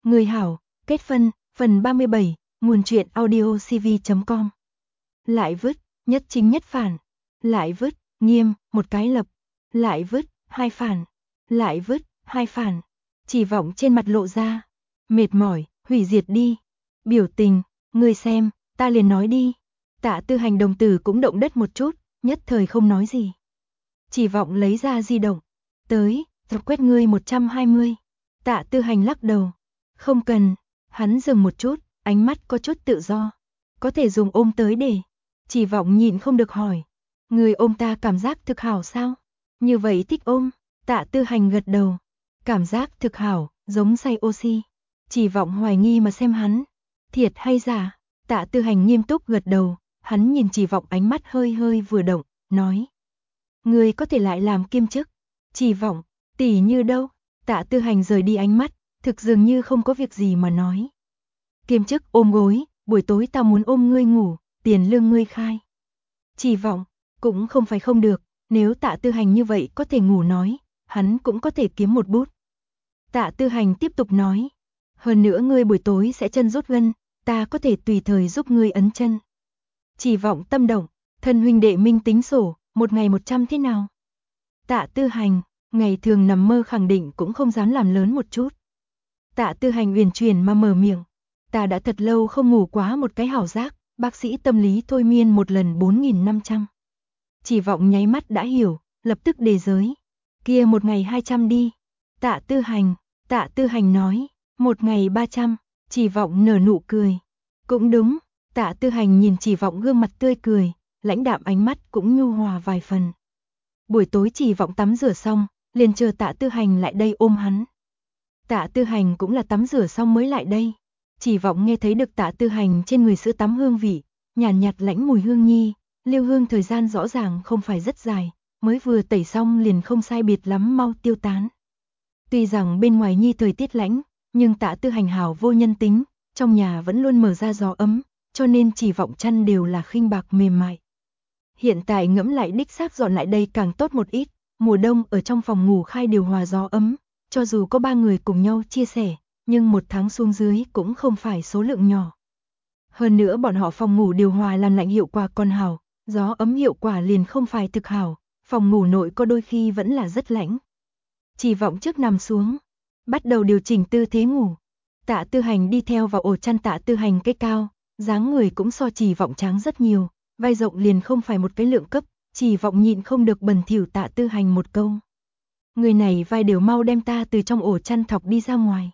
Người hảo, kết phân, phần 37, nguồn truyện audio cv.com. Lại vứt, nhất chính nhất phản. Lại vứt, nghiêm, một cái lập. Lại vứt, hai phản. Lại vứt, hai phản. Chỉ vọng trên mặt lộ ra. Mệt mỏi, hủy diệt đi. Biểu tình, ngươi xem, ta liền nói đi. Tạ Tư Hành đồng tử cũng động đất một chút, nhất thời không nói gì. Chỉ vọng lấy ra di động. Tới, quét ngươi 120. Tạ Tư Hành lắc đầu. Không cần, hắn dừng một chút, ánh mắt có chút tự do. Có thể dùng ôm tới để. Chỉ vọng nhịn không được hỏi. Người ôm ta cảm giác thực hảo sao? Như vậy thích ôm. Tạ Tư Hành gật đầu. Cảm giác thực hảo, giống say oxy. Chỉ vọng hoài nghi mà xem hắn. Thiệt hay giả? Tạ Tư Hành nghiêm túc gật đầu. Hắn nhìn Chỉ vọng ánh mắt hơi hơi vừa động, nói. Người có thể lại làm kiêm chức. Chỉ vọng, tỷ như đâu? Tạ Tư Hành rời đi ánh mắt, thực dường như không có việc gì mà nói. Kiêm chức ôm gối, buổi tối tao muốn ôm ngươi ngủ, tiền lương ngươi khai. Chỉ vọng, cũng không phải không được, nếu Tạ Tư Hành như vậy có thể ngủ nói, hắn cũng có thể kiếm một bút. Tạ Tư Hành tiếp tục nói, hơn nữa ngươi buổi tối sẽ chân rút gân, ta có thể tùy thời giúp ngươi ấn chân. Chỉ vọng tâm động, thân huynh đệ minh tính sổ, một ngày 100 thế nào? Tạ Tư Hành, ngày thường nằm mơ khẳng định cũng không dám làm lớn một chút. Tạ Tư Hành uyển chuyển mà mở miệng. Ta đã thật lâu không ngủ quá một cái hảo giác, bác sĩ tâm lý thôi miên một lần 4.500. Chỉ vọng nháy mắt đã hiểu, lập tức đề giới. Kia một ngày 200 đi. Tạ Tư Hành nói, một ngày 300, Chỉ vọng nở nụ cười. Cũng đúng, Tạ Tư Hành nhìn Chỉ vọng gương mặt tươi cười, lãnh đạm ánh mắt cũng nhu hòa vài phần. Buổi tối Chỉ vọng tắm rửa xong, liền chờ Tạ Tư Hành lại đây ôm hắn. Tạ Tư Hành cũng là tắm rửa xong mới lại đây. Chỉ vọng nghe thấy được Tạ Tư Hành trên người sữa tắm hương vị, nhàn nhạt lãnh mùi hương nhi, lưu hương thời gian rõ ràng không phải rất dài, mới vừa tẩy xong liền không sai biệt lắm mau tiêu tán. Tuy rằng bên ngoài nhi thời tiết lạnh, nhưng Tạ Tư Hành hảo vô nhân tính, trong nhà vẫn luôn mở ra gió ấm, cho nên Chỉ vọng chăn đều là khinh bạc mềm mại. Hiện tại ngẫm lại đích xác dọn lại đây càng tốt một ít, mùa đông ở trong phòng ngủ khai điều hòa gió ấm, cho dù có 3 người cùng nhau chia sẻ, nhưng một tháng xuống dưới cũng không phải số lượng nhỏ. Hơn nữa bọn họ phòng ngủ điều hòa làm lạnh hiệu quả còn hảo, gió ấm hiệu quả liền không phải thực hảo, phòng ngủ nội có đôi khi vẫn là rất lạnh. Chỉ vọng trước nằm xuống, bắt đầu điều chỉnh tư thế ngủ. Tạ Tư Hành đi theo vào ổ chăn Tạ Tư Hành cái cao, dáng người cũng so Chỉ vọng tráng rất nhiều, vai rộng liền không phải một cái lượng cấp, Chỉ vọng nhịn không được bẩn thỉu Tạ Tư Hành một câu. Người này vai đều mau đem ta từ trong ổ chăn thọc đi ra ngoài.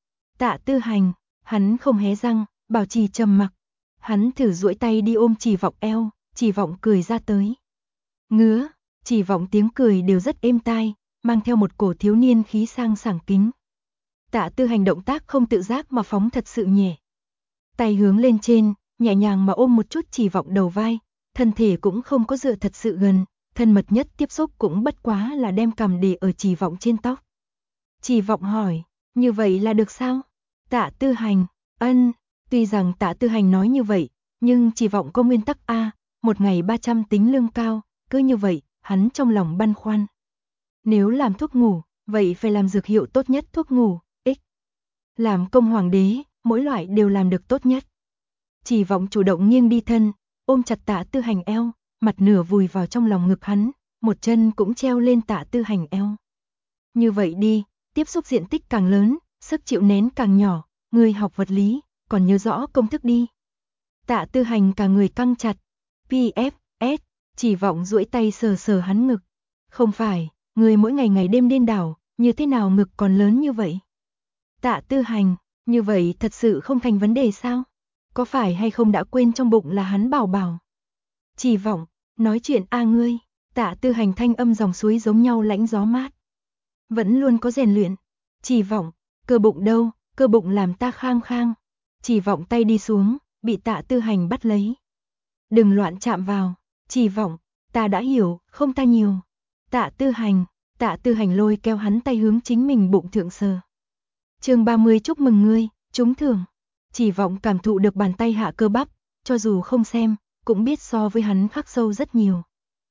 Tạ Tư Hành, hắn không hé răng, bảo trì trầm mặc. Hắn thử duỗi tay đi ôm Chỉ vọng eo, Chỉ vọng cười ra tới. Ngứa, Chỉ vọng tiếng cười đều rất êm tai, mang theo một cổ thiếu niên khí sang sảng kính. Tạ Tư Hành động tác không tự giác mà phóng thật sự nhẹ. Tay hướng lên trên, nhẹ nhàng mà ôm một chút Chỉ vọng đầu vai, thân thể cũng không có dựa thật sự gần, thân mật nhất tiếp xúc cũng bất quá là đem cằm để ở Chỉ vọng trên tóc. Chỉ vọng hỏi, như vậy là được sao? Tạ Tư Hành, ân, tuy rằng Tạ Tư Hành nói như vậy, nhưng Chỉ vọng có nguyên tắc A, một ngày 300 tính lương cao, cứ như vậy, hắn trong lòng băn khoăn. Nếu làm thuốc ngủ, vậy phải làm dược hiệu tốt nhất thuốc ngủ, làm công hoàng đế, mỗi loại đều làm được tốt nhất. Chỉ vọng chủ động nghiêng đi thân, ôm chặt Tạ Tư Hành eo, mặt nửa vùi vào trong lòng ngực hắn, một chân cũng treo lên Tạ Tư Hành eo. Như vậy đi, tiếp xúc diện tích càng lớn, sức chịu nén càng nhỏ, người học vật lý, còn nhớ rõ công thức đi. Tạ Tư Hành cả người căng chặt. PFS, Chỉ vọng duỗi tay sờ sờ hắn ngực. Không phải, người mỗi ngày ngày đêm điên đảo, như thế nào ngực còn lớn như vậy? Tạ Tư Hành, như vậy thật sự không thành vấn đề sao? Có phải hay không đã quên trong bụng là hắn bảo bảo? Chỉ vọng, nói chuyện a ngươi. Tạ Tư Hành thanh âm dòng suối giống nhau lãnh gió mát. Vẫn luôn có rèn luyện. Chỉ vọng, cơ bụng đâu, cơ bụng làm ta khang khang. Chỉ vọng tay đi xuống, bị Tạ Tư Hành bắt lấy. Đừng loạn chạm vào. Chỉ vọng, ta đã hiểu, không ta nhiều. Tạ Tư Hành lôi kéo hắn tay hướng chính mình bụng thượng sờ. Chương 30 chúc mừng ngươi, trúng thưởng. Chỉ vọng cảm thụ được bàn tay hạ cơ bắp, cho dù không xem, cũng biết so với hắn khắc sâu rất nhiều.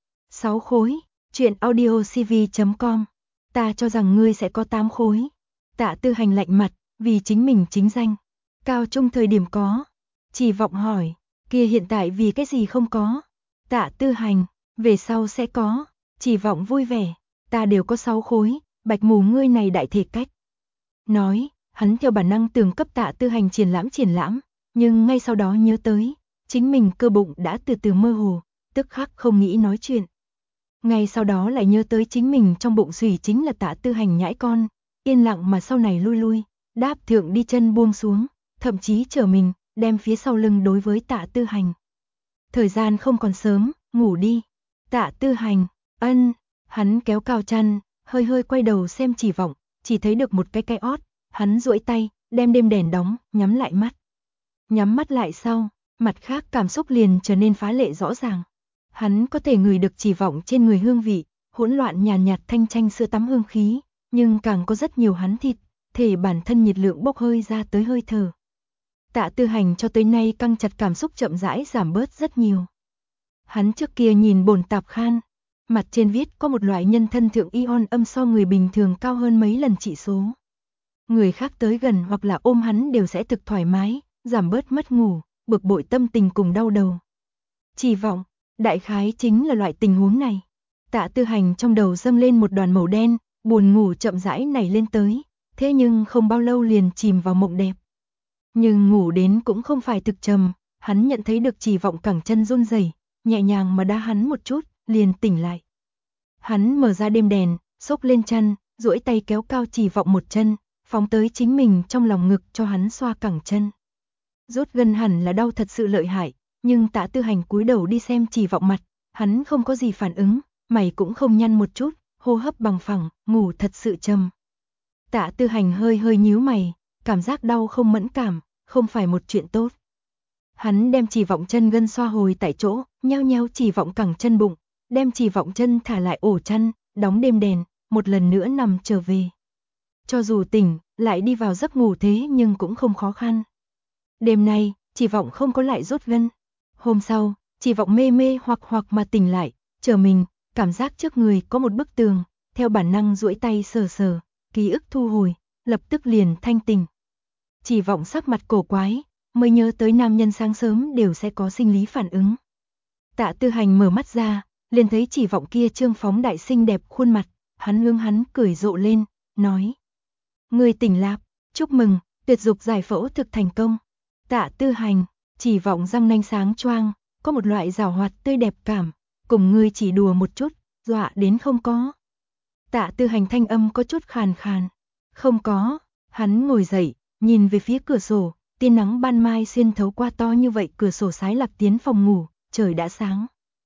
6 khối, truyện audio cv.com. Ta cho rằng ngươi sẽ có 8 khối. Tạ Tư Hành lạnh mặt, vì chính mình chính danh. Cao trung thời điểm có. Chỉ Vọng hỏi, kia hiện tại vì cái gì không có? Tạ Tư Hành, về sau sẽ có. Chỉ Vọng vui vẻ, ta đều có 6 khối, bạch mù ngươi này đại thể cách. Nói, hắn theo bản năng tưởng cấp Tạ Tư Hành triển lãm, nhưng ngay sau đó nhớ tới, chính mình cơ bụng đã từ từ mơ hồ, tức khắc không nghĩ nói chuyện. Ngay sau đó lại nhớ tới chính mình trong bụng sủy chính là Tạ Tư Hành nhãi con, yên lặng mà sau này lui, đáp thượng đi chân buông xuống, thậm chí trở mình, đem phía sau lưng đối với Tạ Tư Hành. Thời gian không còn sớm, ngủ đi. Tạ Tư Hành, ân, hắn kéo cao chăn, hơi quay đầu xem Chỉ Vọng, chỉ thấy được một cái ót, hắn duỗi tay, đem đêm đèn đóng, nhắm lại mắt. Nhắm mắt lại sau, mặt khác cảm xúc liền trở nên phá lệ rõ ràng. Hắn có thể ngửi được Chỉ Vọng trên người hương vị, hỗn loạn nhàn nhạt thanh chanh sữa tắm hương khí, nhưng càng có rất nhiều hắn thịt, thể bản thân nhiệt lượng bốc hơi ra tới hơi thở. Tạ Tư Hành cho tới nay căng chặt cảm xúc chậm rãi giảm bớt rất nhiều. Hắn trước kia nhìn bồn tạp khan, mặt trên viết có một loại nhân thân thượng ion âm so người bình thường cao hơn mấy lần trị số. Người khác tới gần hoặc là ôm hắn đều sẽ thực thoải mái, giảm bớt mất ngủ, bực bội tâm tình cùng đau đầu. Chỉ Vọng, đại khái chính là loại tình huống này. Tạ Tư Hành trong đầu dâng lên một đoàn màu đen, buồn ngủ chậm rãi nảy lên tới, thế nhưng không bao lâu liền chìm vào mộng đẹp. Nhưng ngủ đến cũng không phải thực trầm, hắn nhận thấy được Chỉ Vọng cẳng chân run rẩy, nhẹ nhàng mà đá hắn một chút, liền tỉnh lại. Hắn mở ra đêm đèn, xốc lên chăn, duỗi tay kéo cao Chỉ Vọng một chân, phóng tới chính mình trong lòng ngực cho hắn xoa cẳng chân. Rút gân hẳn là đau thật sự lợi hại, nhưng Tạ Tư Hành cúi đầu đi xem Chỉ Vọng mặt, hắn không có gì phản ứng, mày cũng không nhăn một chút, hô hấp bằng phẳng, ngủ thật sự trầm. Tạ Tư Hành hơi nhíu mày, cảm giác đau không mẫn cảm, không phải một chuyện tốt. Hắn đem Chỉ Vọng chân gân xoa hồi tại chỗ, nheo Chỉ Vọng cẳng chân bụng, đem Chỉ Vọng chân thả lại ổ chăn, đóng đêm đèn, một lần nữa nằm trở về. Cho dù tỉnh, lại đi vào giấc ngủ thế nhưng cũng không khó khăn. Đêm nay, Chỉ Vọng không có lại rút gân. Hôm sau, Chỉ Vọng mê hoặc mà tỉnh lại, trở mình, cảm giác trước người có một bức tường, theo bản năng duỗi tay sờ, ký ức thu hồi, lập tức liền thanh tỉnh. Chỉ Vọng sắc mặt cổ quái, mới nhớ tới nam nhân sáng sớm đều sẽ có sinh lý phản ứng. Tạ Tư Hành mở mắt ra, liền thấy Chỉ Vọng kia trương phóng đại xinh đẹp khuôn mặt, hắn hướng hắn cười rộ lên, nói: "Ngươi tỉnh lạp, chúc mừng, tuyệt dục giải phẫu thực thành công." Tạ Tư Hành, Chỉ Vọng răng nanh sáng choang, có một loại giảo hoạt tươi đẹp cảm, cùng ngươi chỉ đùa một chút, dọa đến không có. Tạ Tư Hành thanh âm có chút khàn khàn. Không có, hắn ngồi dậy, nhìn về phía cửa sổ, tia nắng ban mai xuyên thấu qua to như vậy cửa sổ sái lạc tiến phòng ngủ, trời đã sáng.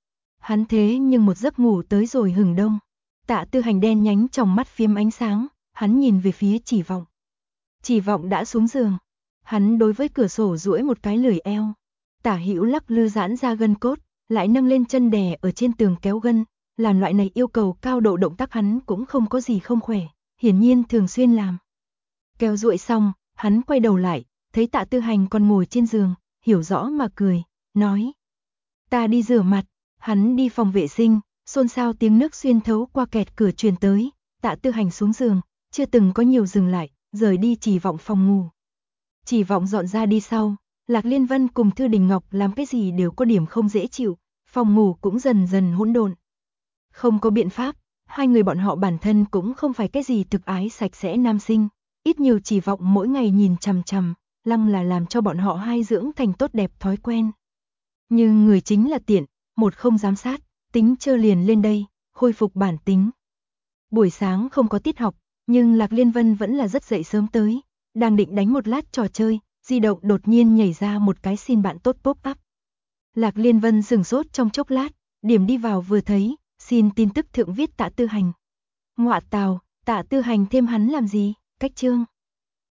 Hắn thế nhưng một giấc ngủ tới rồi hừng đông. Tạ Tư Hành đen nhánh trong mắt phiếm ánh sáng, hắn nhìn về phía Chỉ Vọng. Chỉ Vọng đã xuống giường, hắn đối với cửa sổ duỗi một cái lười eo, tả hữu lắc lư giãn ra gân cốt, lại nâng lên chân đè ở trên tường kéo gân, làm loại này yêu cầu cao độ động tác hắn cũng không có gì không khỏe, hiển nhiên thường xuyên làm. Kéo duỗi xong, hắn quay đầu lại, thấy Tạ Tư Hành còn ngồi trên giường, hiểu rõ mà cười, nói: "Ta đi rửa mặt." Hắn đi phòng vệ sinh, xôn xao tiếng nước xuyên thấu qua kẹt cửa truyền tới, Tạ Tư Hành xuống giường, chưa từng có nhiều dừng lại, rời đi Chỉ Vọng phòng ngủ. Chỉ Vọng dọn ra đi sau, Lạc Liên Vân cùng Thư Đình Ngọc làm cái gì đều có điểm không dễ chịu, phòng ngủ cũng dần dần hỗn độn. Không có biện pháp, hai người bọn họ bản thân cũng không phải cái gì thực ái sạch sẽ nam sinh, ít nhiều Chỉ Vọng mỗi ngày nhìn chằm chằm, lăng là làm cho bọn họ hai dưỡng thành tốt đẹp thói quen. Nhưng người chính là tiện, một không giám sát, tính chơ liền lên đây, khôi phục bản tính. Buổi sáng không có tiết học, nhưng Lạc Liên Vân vẫn là rất dậy sớm tới, đang định đánh một lát trò chơi, di động đột nhiên nhảy ra một cái xin bạn tốt pop-up. Lạc Liên Vân sửng sốt trong chốc lát, điểm đi vào vừa thấy, xin tin tức thượng viết Tạ Tư Hành. Ngọa tào, Tạ Tư Hành thêm hắn làm gì, cách chương.